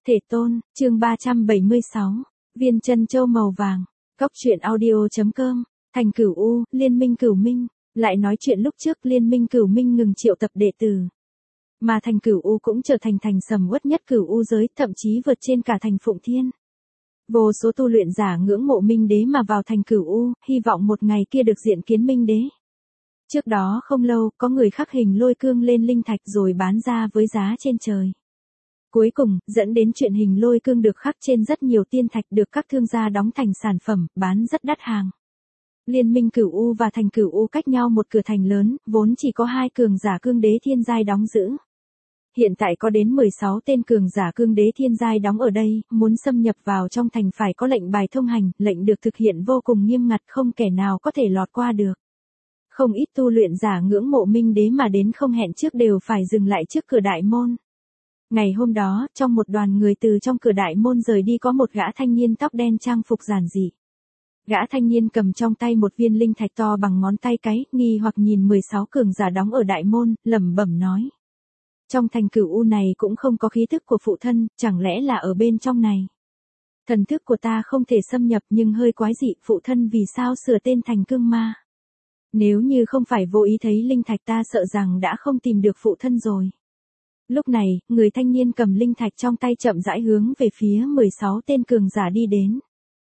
Thể tôn, chương 376, viên chân châu màu vàng, Cóc truyện audio.com, Thành Cửu U, Liên minh Cửu Minh, lại nói chuyện lúc trước Liên minh Cửu Minh ngừng triệu tập đệ tử. Mà Thành Cửu U cũng trở thành thành sầm uất nhất Cửu U giới, thậm chí vượt trên cả thành Phụng Thiên. Vô số tu luyện giả ngưỡng mộ Minh Đế mà vào thành Cửu U, hy vọng một ngày kia được diện kiến Minh Đế. Trước đó không lâu, có người khắc hình lôi cương lên linh thạch rồi bán ra với giá trên trời. Cuối cùng, dẫn đến chuyện hình lôi cương được khắc trên rất nhiều tiên thạch được các thương gia đóng thành sản phẩm, bán rất đắt hàng. Liên minh Cửu U và thành Cửu U cách nhau một cửa thành lớn, vốn chỉ có 2 cường giả cương đế thiên giai đóng giữ. Hiện tại có đến 16 tên cường giả cương đế thiên giai đóng ở đây, muốn xâm nhập vào trong thành phải có lệnh bài thông hành, lệnh được thực hiện vô cùng nghiêm ngặt, không kẻ nào có thể lọt qua được. Không ít tu luyện giả ngưỡng mộ Minh Đế mà đến không hẹn trước đều phải dừng lại trước cửa đại môn. Ngày hôm đó, trong một đoàn người từ trong cửa đại môn rời đi có một gã thanh niên tóc đen trang phục giản dị. Gã thanh niên cầm trong tay một viên linh thạch to bằng ngón tay cái, nghi hoặc nhìn 16 cường giả đóng ở đại môn, lẩm bẩm nói. Trong thành Cửu U này cũng không có khí thức của phụ thân, chẳng lẽ là ở bên trong này. Thần thức của ta không thể xâm nhập nhưng hơi quái dị, phụ thân vì sao sửa tên thành Cương Ma. Nếu như không phải vô ý thấy linh thạch ta sợ rằng đã không tìm được phụ thân rồi. Lúc này, người thanh niên cầm linh thạch trong tay chậm rãi hướng về phía 16 tên cường giả đi đến.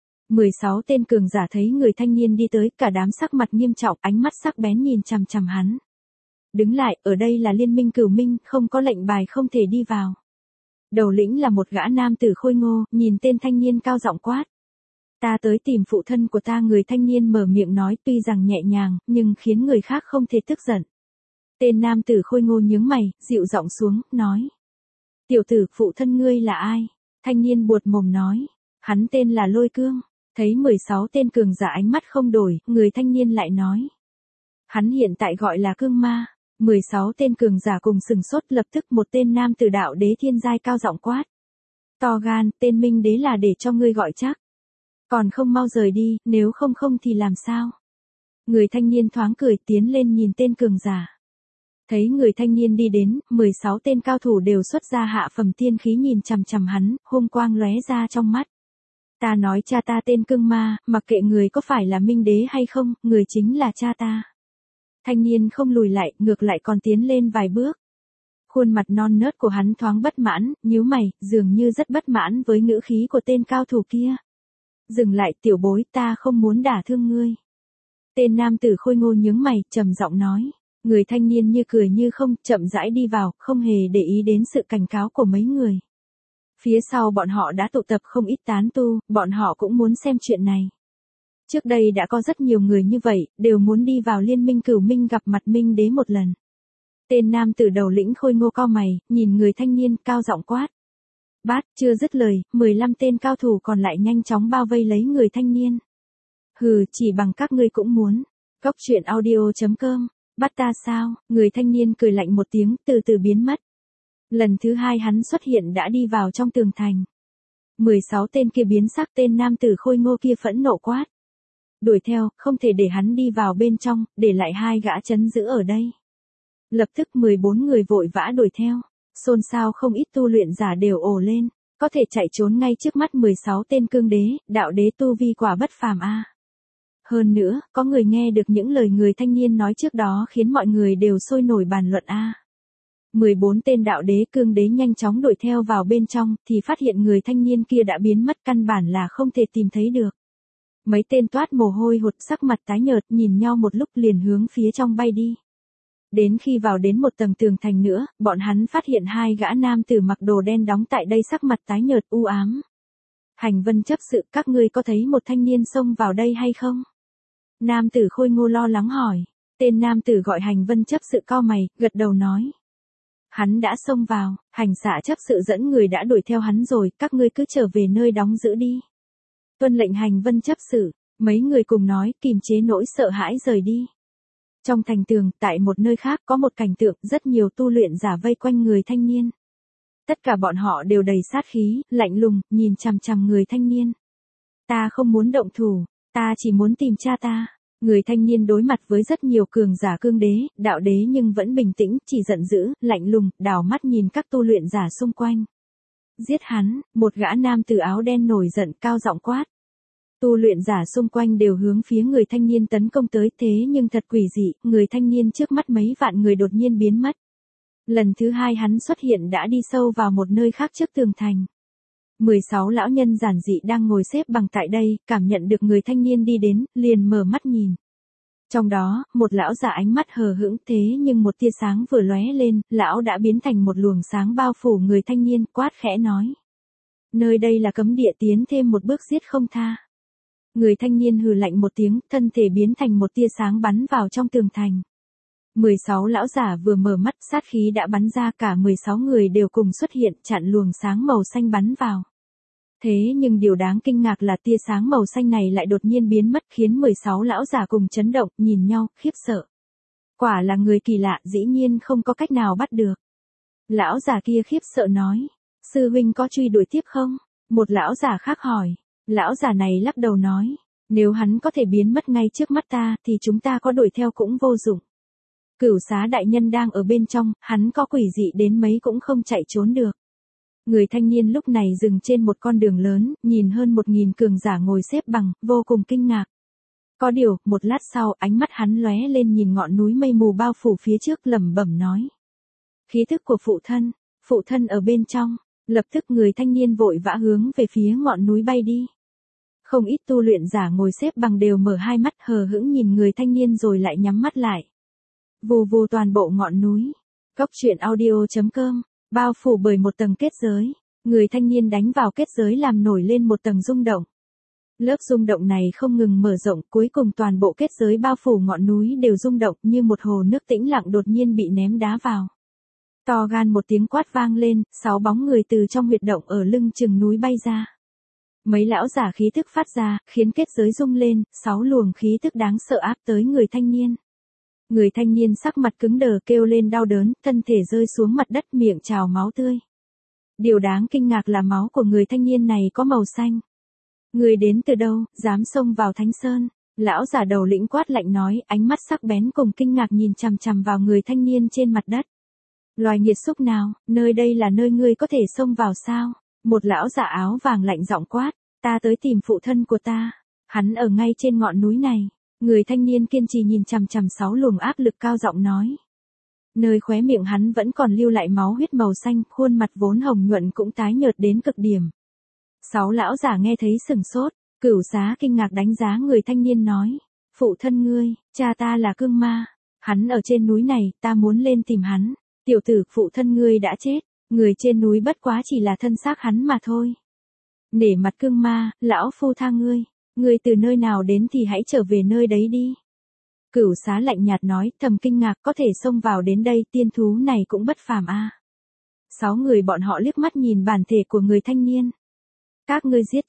16 tên cường giả thấy người thanh niên đi tới, cả đám sắc mặt nghiêm trọng, ánh mắt sắc bén nhìn chằm chằm hắn. Đứng lại, ở đây là Liên minh Cửu Minh, không có lệnh bài không thể đi vào. Đầu lĩnh là một gã nam tử khôi ngô, nhìn tên thanh niên cao giọng quát. Ta tới tìm phụ thân của ta, người thanh niên mở miệng nói tuy rằng nhẹ nhàng, nhưng khiến người khác không thể tức giận. Tên nam tử khôi ngô nhướng mày, dịu giọng xuống, nói. Tiểu tử, phụ thân ngươi là ai? Thanh niên buột mồm nói. Hắn tên là Lôi Cương. Thấy 16 tên cường giả ánh mắt không đổi, người thanh niên lại nói. Hắn hiện tại gọi là Cương Ma. 16 tên cường giả cùng sừng sốt, lập tức một tên nam tử đạo đế thiên giai cao giọng quát. To gan, tên Minh Đế là để cho ngươi gọi chắc. Còn không mau rời đi, nếu không thì làm sao? Người thanh niên thoáng cười tiến lên nhìn tên cường giả. Thấy người thanh niên đi đến, 16 tên cao thủ đều xuất ra hạ phẩm tiên khí nhìn chằm chằm hắn, hung quang lóe ra trong mắt. Ta nói cha ta tên Cương Ma, mặc kệ người có phải là Minh Đế hay không, người chính là cha ta. Thanh niên không lùi lại, ngược lại còn tiến lên vài bước. Khuôn mặt non nớt của hắn thoáng bất mãn, nhíu mày, dường như rất bất mãn với ngữ khí của tên cao thủ kia. Dừng lại, tiểu bối, ta không muốn đả thương ngươi. Tên nam tử khôi ngô nhướng mày, trầm giọng nói. Người thanh niên như cười như không, chậm rãi đi vào, không hề để ý đến sự cảnh cáo của mấy người. Phía sau bọn họ đã tụ tập không ít tán tu, bọn họ cũng muốn xem chuyện này. Trước đây đã có rất nhiều người như vậy, đều muốn đi vào Liên minh Cửu Minh gặp mặt Minh Đế một lần. Tên nam tử đầu lĩnh khôi ngô cau mày, nhìn người thanh niên, cao giọng quát. Bát, chưa dứt lời, 15 tên cao thủ còn lại nhanh chóng bao vây lấy người thanh niên. Hừ, chỉ bằng các ngươi cũng muốn. Cóc truyện audio.com, bắt ta sao? Người thanh niên cười lạnh một tiếng, từ từ biến mất. Lần thứ 2 hắn xuất hiện đã đi vào trong tường thành. 16 tên kia biến sắc, tên nam tử khôi ngô kia phẫn nộ quát. Đuổi theo, không thể để hắn đi vào bên trong, để lại 2 gã trấn giữ ở đây. Lập tức 14 người vội vã đuổi theo. Xôn xao không ít tu luyện giả đều ồ lên, có thể chạy trốn ngay trước mắt 16 tên cương đế, đạo đế tu vi quả bất phàm a. Hơn nữa, có người nghe được những lời người thanh niên nói trước đó khiến mọi người đều sôi nổi bàn luận a. 14 tên đạo đế cương đế nhanh chóng đuổi theo vào bên trong, thì phát hiện người thanh niên kia đã biến mất, căn bản là không thể tìm thấy được. Mấy tên toát mồ hôi hột, sắc mặt tái nhợt, nhìn nhau một lúc liền hướng phía trong bay đi. Đến khi vào đến một tầng tường thành nữa, bọn hắn phát hiện 2 gã nam tử mặc đồ đen đóng tại đây, sắc mặt tái nhợt u ám. Hành Vân chấp sự, các ngươi có thấy một thanh niên xông vào đây hay không? Nam tử khôi ngô lo lắng hỏi. Tên nam tử gọi Hành Vân chấp sự cau mày, gật đầu nói. Hắn đã xông vào, Hành Xạ chấp sự dẫn người đã đuổi theo hắn rồi, các ngươi cứ trở về nơi đóng giữ đi. Tuân lệnh Hành Vân chấp sự, mấy người cùng nói, kìm chế nỗi sợ hãi rời đi. Trong thành tường, tại một nơi khác có một cảnh tượng, rất nhiều tu luyện giả vây quanh người thanh niên. Tất cả bọn họ đều đầy sát khí, lạnh lùng, nhìn chằm chằm người thanh niên. Ta không muốn động thủ, ta chỉ muốn tìm cha ta. Người thanh niên đối mặt với rất nhiều cường giả cương đế, đạo đế nhưng vẫn bình tĩnh, chỉ giận dữ, lạnh lùng, đảo mắt nhìn các tu luyện giả xung quanh. Giết hắn, một gã nam tử áo đen nổi giận cao giọng quát. Tu luyện giả xung quanh đều hướng phía người thanh niên tấn công tới, thế nhưng thật quỷ dị, người thanh niên trước mắt mấy vạn người đột nhiên biến mất. Lần thứ hai hắn xuất hiện đã đi sâu vào một nơi khác trước tường thành. 16 lão nhân giản dị đang ngồi xếp bằng tại đây, cảm nhận được người thanh niên đi đến, liền mở mắt nhìn. Trong đó, một lão già ánh mắt hờ hững, thế nhưng một tia sáng vừa lóe lên, lão đã biến thành một luồng sáng bao phủ người thanh niên, quát khẽ nói. Nơi đây là cấm địa, tiến thêm một bước giết không tha. Người thanh niên hừ lạnh một tiếng, thân thể biến thành một tia sáng bắn vào trong tường thành. 16 lão giả vừa mở mắt, sát khí đã bắn ra, cả 16 người đều cùng xuất hiện, chặn luồng sáng màu xanh bắn vào. Thế nhưng điều đáng kinh ngạc là tia sáng màu xanh này lại đột nhiên biến mất, khiến 16 lão giả cùng chấn động, nhìn nhau, khiếp sợ. Quả là người kỳ lạ, dĩ nhiên không có cách nào bắt được. Lão giả kia khiếp sợ nói, sư huynh có truy đuổi tiếp không? Một lão giả khác hỏi. Lão giả này lắc đầu nói, nếu hắn có thể biến mất ngay trước mắt ta, thì chúng ta có đuổi theo cũng vô dụng. Cửu Xá đại nhân đang ở bên trong, hắn có quỷ dị đến mấy cũng không chạy trốn được. Người thanh niên lúc này dừng trên một con đường lớn, nhìn hơn 1000 cường giả ngồi xếp bằng, vô cùng kinh ngạc. Có điều, một lát sau, ánh mắt hắn lóe lên nhìn ngọn núi mây mù bao phủ phía trước, lẩm bẩm nói. Khí thức của phụ thân ở bên trong. Lập tức người thanh niên vội vã hướng về phía ngọn núi bay đi. Không ít tu luyện giả ngồi xếp bằng đều mở hai mắt hờ hững nhìn người thanh niên rồi lại nhắm mắt lại. Vù vù toàn bộ ngọn núi. Cốc truyện audio.com, bao phủ bởi một tầng kết giới. Người thanh niên đánh vào kết giới làm nổi lên một tầng rung động. Lớp rung động này không ngừng mở rộng, cuối cùng toàn bộ kết giới bao phủ ngọn núi đều rung động như một hồ nước tĩnh lặng đột nhiên bị ném đá vào. To gan một tiếng quát vang lên, 6 bóng người từ trong huyệt động ở lưng chừng núi bay ra. Mấy lão giả khí tức phát ra, khiến kết giới rung lên, 6 luồng khí tức đáng sợ áp tới người thanh niên. Người thanh niên sắc mặt cứng đờ kêu lên đau đớn, thân thể rơi xuống mặt đất miệng trào máu tươi. Điều đáng kinh ngạc là máu của người thanh niên này có màu xanh. Người đến từ đâu, dám xông vào Thánh Sơn? Lão giả đầu lĩnh quát lạnh nói, ánh mắt sắc bén cùng kinh ngạc nhìn chằm chằm vào người thanh niên trên mặt đất. Loài nghiệt xúc nào, nơi đây là nơi ngươi có thể xông vào sao? Một lão giả áo vàng lạnh giọng quát, ta tới tìm phụ thân của ta. Hắn ở ngay trên ngọn núi này. Người thanh niên kiên trì nhìn chằm chằm 6 luồng áp lực cao giọng nói. Nơi khóe miệng hắn vẫn còn lưu lại máu huyết màu xanh, khuôn mặt vốn hồng nhuận cũng tái nhợt đến cực điểm. 6 lão giả nghe thấy sừng sốt, Cửu Xá kinh ngạc đánh giá người thanh niên nói. Phụ thân ngươi, cha ta là Cương Ma. Hắn ở trên núi này, ta muốn lên tìm hắn. Tiểu tử, phụ thân ngươi đã chết, người trên núi bất quá chỉ là thân xác hắn mà thôi. Nể mặt Cương Ma, lão phu tha ngươi từ nơi nào đến thì hãy trở về nơi đấy đi. Cửu Xá lạnh nhạt nói, thầm kinh ngạc có thể xông vào đến đây, tiên thú này cũng bất phàm a. 6 người bọn họ liếc mắt nhìn bản thể của người thanh niên. Các ngươi giết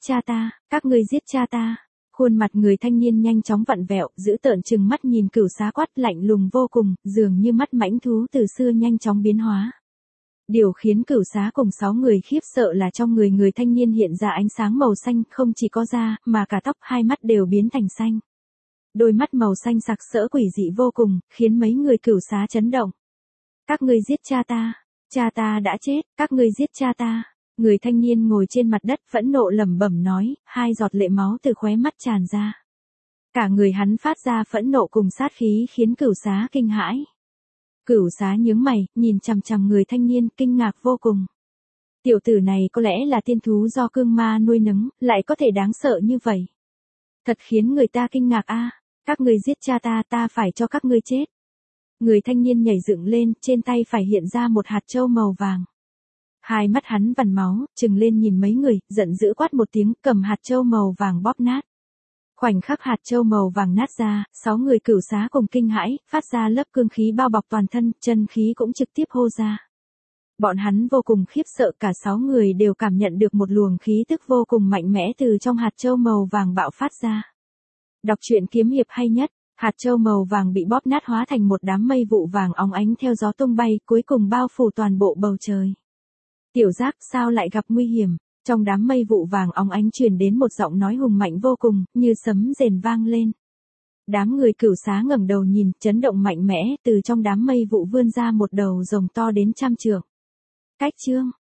cha ta. Khuôn mặt người thanh niên nhanh chóng vặn vẹo, dữ tợn trừng mắt nhìn Cửu Xá quát lạnh lùng vô cùng, dường như mắt mãnh thú từ xưa nhanh chóng biến hóa. Điều khiến Cửu Xá cùng 6 người khiếp sợ là trong người thanh niên hiện ra ánh sáng màu xanh, không chỉ có da, mà cả tóc, hai mắt đều biến thành xanh. Đôi mắt màu xanh sặc sỡ quỷ dị vô cùng, khiến mấy người Cửu Xá chấn động. Các ngươi giết cha ta đã chết, các ngươi giết cha ta. Người thanh niên ngồi trên mặt đất phẫn nộ lẩm bẩm nói, 2 giọt lệ máu từ khóe mắt tràn ra. Cả người hắn phát ra phẫn nộ cùng sát khí khiến Cửu Xá kinh hãi. Cửu Xá nhướng mày, nhìn chằm chằm người thanh niên, kinh ngạc vô cùng. Tiểu tử này có lẽ là tiên thú do Cương Ma nuôi nấng, lại có thể đáng sợ như vậy. Thật khiến người ta kinh ngạc a. Các ngươi giết cha ta, ta phải cho các ngươi chết. Người thanh niên nhảy dựng lên, trên tay phải hiện ra một hạt châu màu vàng. Hai mắt hắn vằn máu, trừng lên nhìn mấy người, giận dữ quát một tiếng, cầm hạt châu màu vàng bóp nát. Khoảnh khắc hạt châu màu vàng nát ra, 6 người Cửu Xá cùng kinh hãi, phát ra lớp cương khí bao bọc toàn thân, chân khí cũng trực tiếp hô ra. Bọn hắn vô cùng khiếp sợ, cả 6 người đều cảm nhận được một luồng khí tức vô cùng mạnh mẽ từ trong hạt châu màu vàng bạo phát ra. Đọc truyện kiếm hiệp hay nhất, hạt châu màu vàng bị bóp nát hóa thành một đám mây vụ vàng óng ánh theo gió tung bay, cuối cùng bao phủ toàn bộ bầu trời. Tiểu Giác, sao lại gặp nguy hiểm? Trong đám mây vụ vàng óng ánh truyền đến một giọng nói hùng mạnh vô cùng, như sấm rền vang lên. Đám người Cửu Xá ngẩng đầu nhìn, chấn động mạnh mẽ, từ trong đám mây vụ vươn ra một đầu rồng to đến 100 trượng. Cách chương